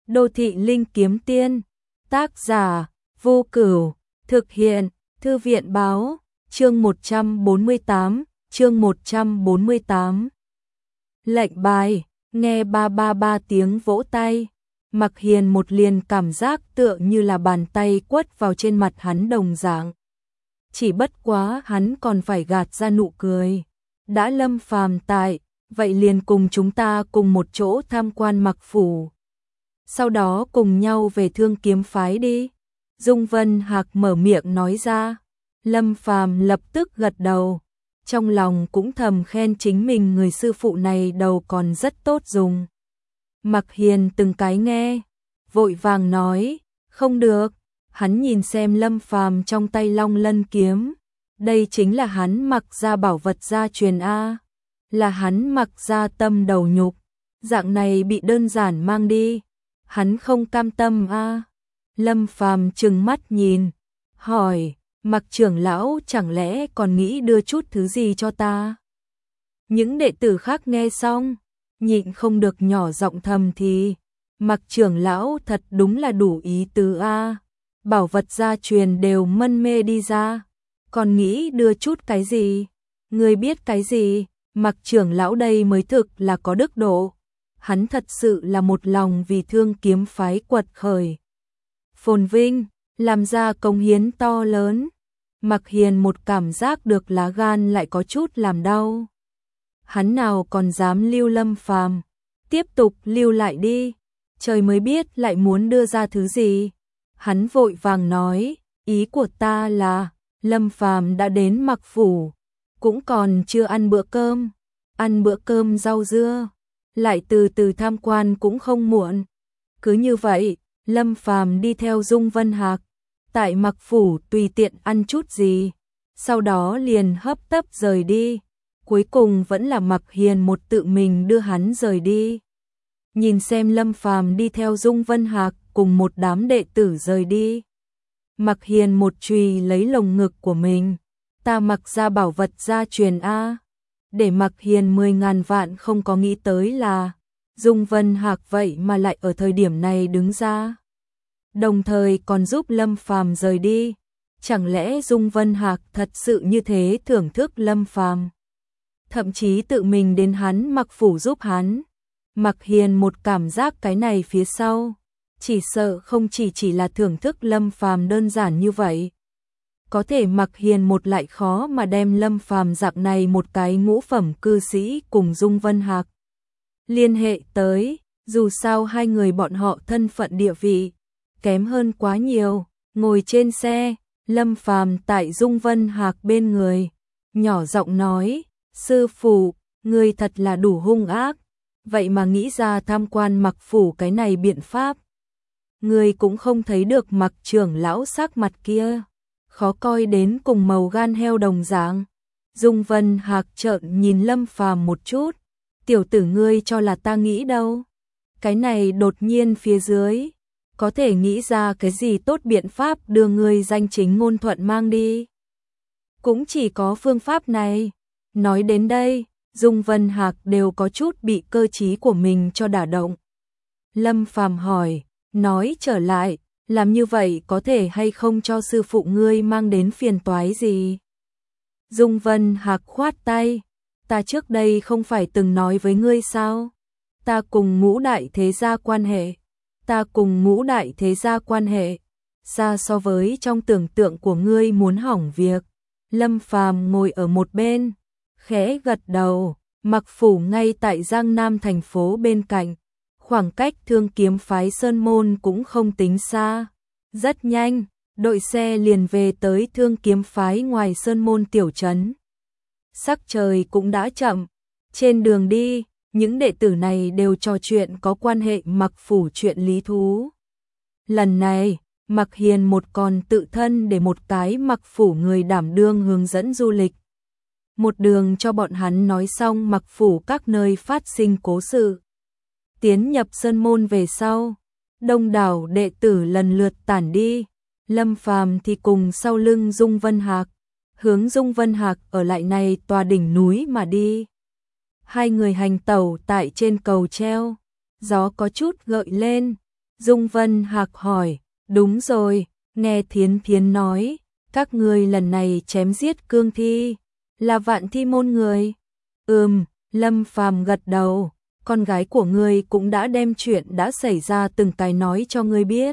Đô thị linh kiếm tiên, tác giả, Vô Cửu, thực hiện, Thư viện báo, chương 148. Lệnh bài, nghe ba ba ba tiếng vỗ tay, Mặc Hiền một liền cảm giác tựa như là bàn tay quất vào trên mặt hắn đồng dạng. Chỉ bất quá hắn còn phải gạt ra nụ cười. Đã Lâm Phàm tại, vậy liền cùng chúng ta cùng một chỗ tham quan Mặc phủ. Sau đó cùng nhau về Thương Kiếm phái đi. Dung Vân Hạc mở miệng nói ra. Lâm Phàm lập tức gật đầu. Trong lòng cũng thầm khen chính mình người sư phụ này đầu còn rất tốt dùng. Mặc Hiền từng cái nghe, vội vàng nói, không được. Hắn nhìn xem Lâm Phàm trong tay Long Lân kiếm. Đây chính là hắn Mặc gia bảo vật gia truyền A. Là hắn Mặc gia tâm đầu nhục. Dạng này bị đơn giản mang đi. Hắn không cam tâm A. Lâm Phàm trừng mắt nhìn, hỏi, Mặc trưởng lão chẳng lẽ còn nghĩ đưa chút thứ gì cho ta? Những đệ tử khác nghe xong, nhịn không được nhỏ giọng thầm thì, Mặc trưởng lão thật đúng là đủ ý tứ A. Bảo vật gia truyền đều mân mê đi ra, còn nghĩ đưa chút cái gì? Ngươi biết cái gì? Mặc trưởng lão đây mới thực là có đức độ. Hắn thật sự là một lòng vì Thương Kiếm phái quật khởi. Phồn vinh, làm ra công hiến to lớn. Mặc Hiền một cảm giác được lá gan lại có chút làm đau. Hắn nào còn dám lưu Lâm Phàm, tiếp tục lưu lại đi. Trời mới biết lại muốn đưa ra thứ gì. Hắn vội vàng nói, ý của ta là, Lâm Phàm đã đến Mặc phủ, cũng còn chưa ăn bữa cơm. Ăn bữa cơm rau dưa, lại từ từ tham quan cũng không muộn. Cứ như vậy, Lâm Phàm đi theo Dung Vân Hạc, tại Mặc phủ tùy tiện ăn chút gì, sau đó liền hấp tấp rời đi. Cuối cùng vẫn là Mặc Hiền một tự mình đưa hắn rời đi. Nhìn xem Lâm Phàm đi theo Dung Vân Hạc cùng một đám đệ tử rời đi. Mặc Hiền một chùy lấy lồng ngực của mình, ta Mặc gia bảo vật gia truyền A. Để Mặc Hiền 10.000 vạn không có nghĩ tới là Dung Vân Hạc vậy mà lại ở thời điểm này đứng ra. Đồng thời còn giúp Lâm Phàm rời đi. Chẳng lẽ Dung Vân Hạc thật sự như thế thưởng thức Lâm Phàm, thậm chí tự mình đến hắn Mặc phủ giúp hắn. Mặc Hiền một cảm giác cái này phía sau, chỉ sợ không chỉ là thưởng thức Lâm Phàm đơn giản như vậy. Có thể Mặc Hiền một lại khó mà đem Lâm Phàm dạng này một cái ngũ phẩm cư sĩ cùng Dung Vân Hạc liên hệ tới, dù sao hai người bọn họ thân phận địa vị kém hơn quá nhiều. Ngồi trên xe, Lâm Phàm tại Dung Vân Hạc bên người, nhỏ giọng nói, sư phụ, ngươi thật là đủ hung ác, vậy mà nghĩ ra tham quan Mặc phủ cái này biện pháp. Ngươi cũng không thấy được Mặc trưởng lão sắc mặt kia, khó coi đến cùng màu gan heo đồng dạng. Dung Vân Hạc trợn nhìn Lâm Phàm một chút, tiểu tử ngươi cho là ta nghĩ đâu. Cái này đột nhiên phía dưới, có thể nghĩ ra cái gì tốt biện pháp đưa ngươi danh chính ngôn thuận mang đi. Cũng chỉ có phương pháp này. Nói đến đây, Dung Vân Hạc đều có chút bị cơ trí của mình cho đả động. Lâm Phàm hỏi, nói trở lại, làm như vậy có thể hay không cho sư phụ ngươi mang đến phiền toái gì? Dung Vân Hạc khoát tay, ta trước đây không phải từng nói với ngươi sao? Ta cùng Ngũ đại thế gia quan hệ, xa so với trong tưởng tượng của ngươi muốn hỏng việc. Lâm Phàm ngồi ở một bên, khẽ gật đầu. Mặc phủ ngay tại Giang Nam thành phố bên cạnh, khoảng cách Thương Kiếm phái Sơn Môn cũng không tính xa. Rất nhanh, đội xe liền về tới Thương Kiếm phái ngoài Sơn Môn tiểu trấn. Sắc trời cũng đã chậm, trên đường đi, những đệ tử này đều trò chuyện có quan hệ Mặc phủ chuyện lý thú. Lần này, Mặc Hiền một còn tự thân để một cái Mặc phủ người đảm đương hướng dẫn du lịch. Một đường cho bọn hắn nói xong Mặc phủ các nơi phát sinh cố sự. Tiến nhập Sơn Môn về sau, đông đảo đệ tử lần lượt tản đi. Lâm Phàm thì cùng sau lưng Dung Vân Hạc, hướng Dung Vân Hạc ở lại này tòa đỉnh núi mà đi. Hai người hành tẩu tại trên cầu treo, gió có chút gợi lên, Dung Vân Hạc hỏi, đúng rồi, nghe Thiến Thiến nói, các ngươi lần này chém giết cương thi, là Vạn Thi môn người. Lâm Phàm gật đầu, con gái của ngươi cũng đã đem chuyện đã xảy ra từng cái nói cho ngươi biết.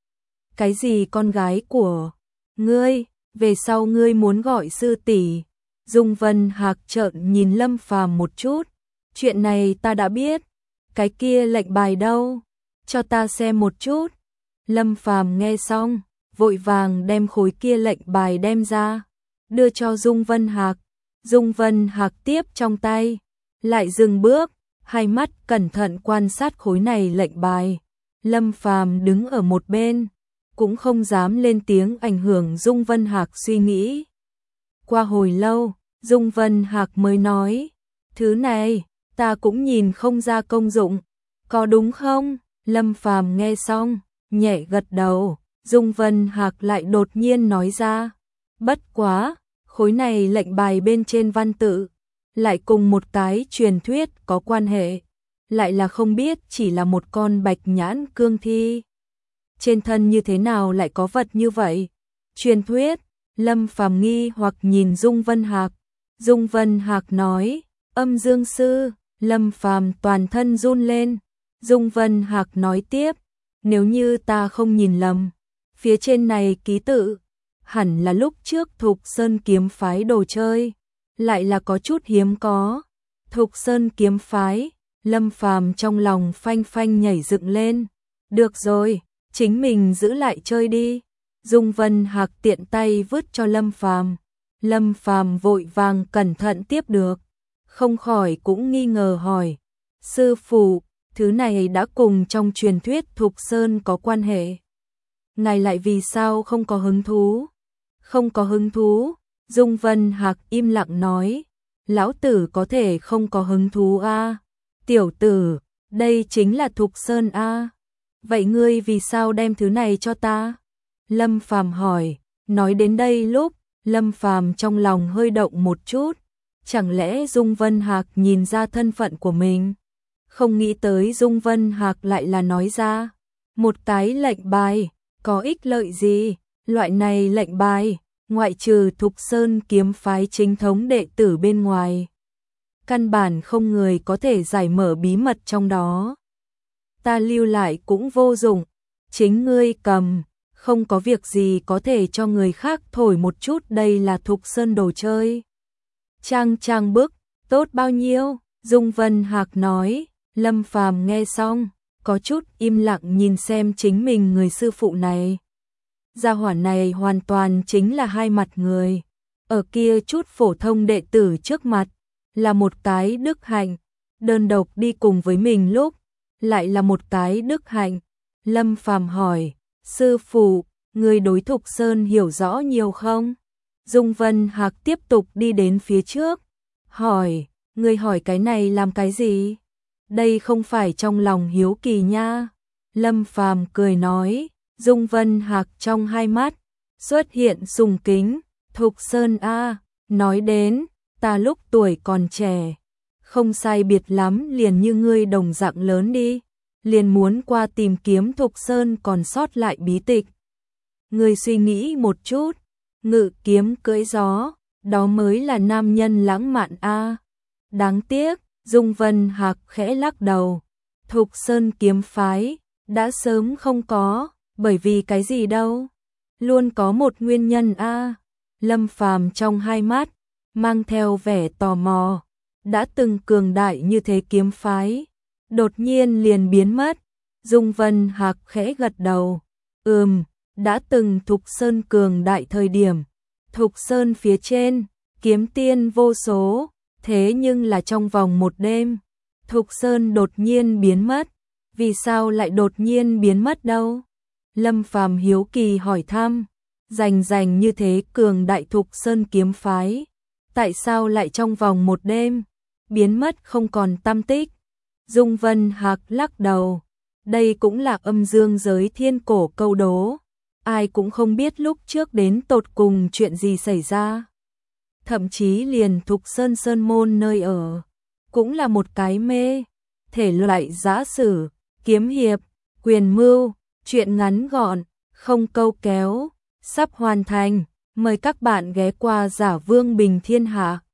Cái gì con gái của ngươi, về sau ngươi muốn gọi sư tỷ? Dung Vân Hạc trợn nhìn Lâm Phàm một chút, chuyện này ta đã biết, cái kia lệnh bài đâu? Cho ta xem một chút. Lâm Phàm nghe xong, vội vàng đem khối kia lệnh bài đem ra, đưa cho Dung Vân Hạc. Dung Vân Hạc tiếp trong tay, lại dừng bước, hai mắt cẩn thận quan sát khối này lệnh bài. Lâm Phàm đứng ở một bên, cũng không dám lên tiếng ảnh hưởng Dung Vân Hạc suy nghĩ. Qua hồi lâu, Dung Vân Hạc mới nói, thứ này, ta cũng nhìn không ra công dụng, có đúng không? Lâm Phàm nghe xong, nhẹ gật đầu. Dung Vân Hạc lại đột nhiên nói ra, bất quá, khối này lệnh bài bên trên văn tự, lại cùng một cái truyền thuyết có quan hệ, lại là không biết chỉ là một con bạch nhãn cương thi. Trên thân như thế nào lại có vật như vậy? Truyền thuyết. Lâm Phàm nghi hoặc nhìn Dung Vân Hạc. Dung Vân Hạc nói, âm dương sư. Lâm Phàm toàn thân run lên. Dung Vân Hạc nói tiếp, nếu như ta không nhìn lầm, phía trên này ký tự, hẳn là lúc trước Thục Sơn kiếm phái đồ chơi, lại là có chút hiếm có. Thục Sơn kiếm phái, Lâm Phàm trong lòng phanh phanh nhảy dựng lên. Được rồi, chính mình giữ lại chơi đi. Dung Vân Hạc tiện tay vứt cho Lâm Phàm. Lâm Phàm vội vàng cẩn thận tiếp được, không khỏi cũng nghi ngờ hỏi, sư phụ, thứ này đã cùng trong truyền thuyết Thục Sơn có quan hệ, ngài lại vì sao không có hứng thú? Không có hứng thú? Dung Vân Hạc im lặng nói, lão tử có thể không có hứng thú a? Tiểu tử, đây chính là Thục Sơn a. Vậy ngươi vì sao đem thứ này cho ta? Lâm Phàm hỏi. Nói đến đây lúc, Lâm Phàm trong lòng hơi động một chút, chẳng lẽ Dung Vân Hạc nhìn ra thân phận của mình? Không nghĩ tới Dung Vân Hạc lại là nói ra, một cái lệnh bài, có ích lợi gì? Loại này lệnh bài, ngoại trừ Thục Sơn kiếm phái chính thống đệ tử bên ngoài, căn bản không người có thể giải mở bí mật trong đó. Ta lưu lại cũng vô dụng, chính ngươi cầm, không có việc gì có thể cho người khác thổi một chút đây là Thục Sơn đồ chơi. Trang bức, tốt bao nhiêu? Dung Vân Hạc nói. Lâm Phàm nghe xong, có chút im lặng nhìn xem chính mình người sư phụ này. Gia hỏa này hoàn toàn chính là hai mặt người. Ở kia chút phổ thông đệ tử trước mặt, là một cái đức hạnh, đơn độc đi cùng với mình lúc, lại là một cái đức hạnh. Lâm Phàm hỏi, sư phụ, người đối Thục Sơn hiểu rõ nhiều không? Dung Vân Hạc tiếp tục đi đến phía trước, hỏi, người hỏi cái này làm cái gì? Đây không phải trong lòng hiếu kỳ nha. Lâm Phàm cười nói. Dung Vân Hạc trong hai mắt xuất hiện sùng kính. Thục Sơn a, nói đến, ta lúc tuổi còn trẻ, không sai biệt lắm liền như ngươi đồng dạng lớn đi, liền muốn qua tìm kiếm Thục Sơn còn sót lại bí tịch. Ngươi suy nghĩ một chút, ngự kiếm cưỡi gió, đó mới là nam nhân lãng mạn a. Đáng tiếc, Dung Vân Hạc khẽ lắc đầu. Thục Sơn kiếm phái đã sớm không có, bởi vì cái gì đâu? Luôn có một nguyên nhân a. Lâm Phàm trong hai mắt mang theo vẻ tò mò, đã từng cường đại như thế kiếm phái, đột nhiên liền biến mất. Dung Vân Hạc khẽ gật đầu. Đã từng Thục Sơn cường đại thời điểm, Thục Sơn phía trên, kiếm tiên vô số. Thế nhưng là trong vòng một đêm, Thục Sơn đột nhiên biến mất. Vì sao lại đột nhiên biến mất đâu? Lâm Phàm hiếu kỳ hỏi thăm. Rành như thế cường đại Thục Sơn kiếm phái, tại sao lại trong vòng một đêm biến mất không còn tăm tích? Dung Vân Hạc lắc đầu. Đây cũng là âm dương giới thiên cổ câu đố. Ai cũng không biết lúc trước đến tột cùng chuyện gì xảy ra. Thậm chí liền Thục Sơn Sơn môn nơi ở, cũng là một cái mê. Thể loại giã sử, kiếm hiệp, Quyền Mưu, chuyện ngắn gọn, không câu kéo, sắp hoàn thành. Mời các bạn ghé qua Giả Vương Bình Thiên Hạ.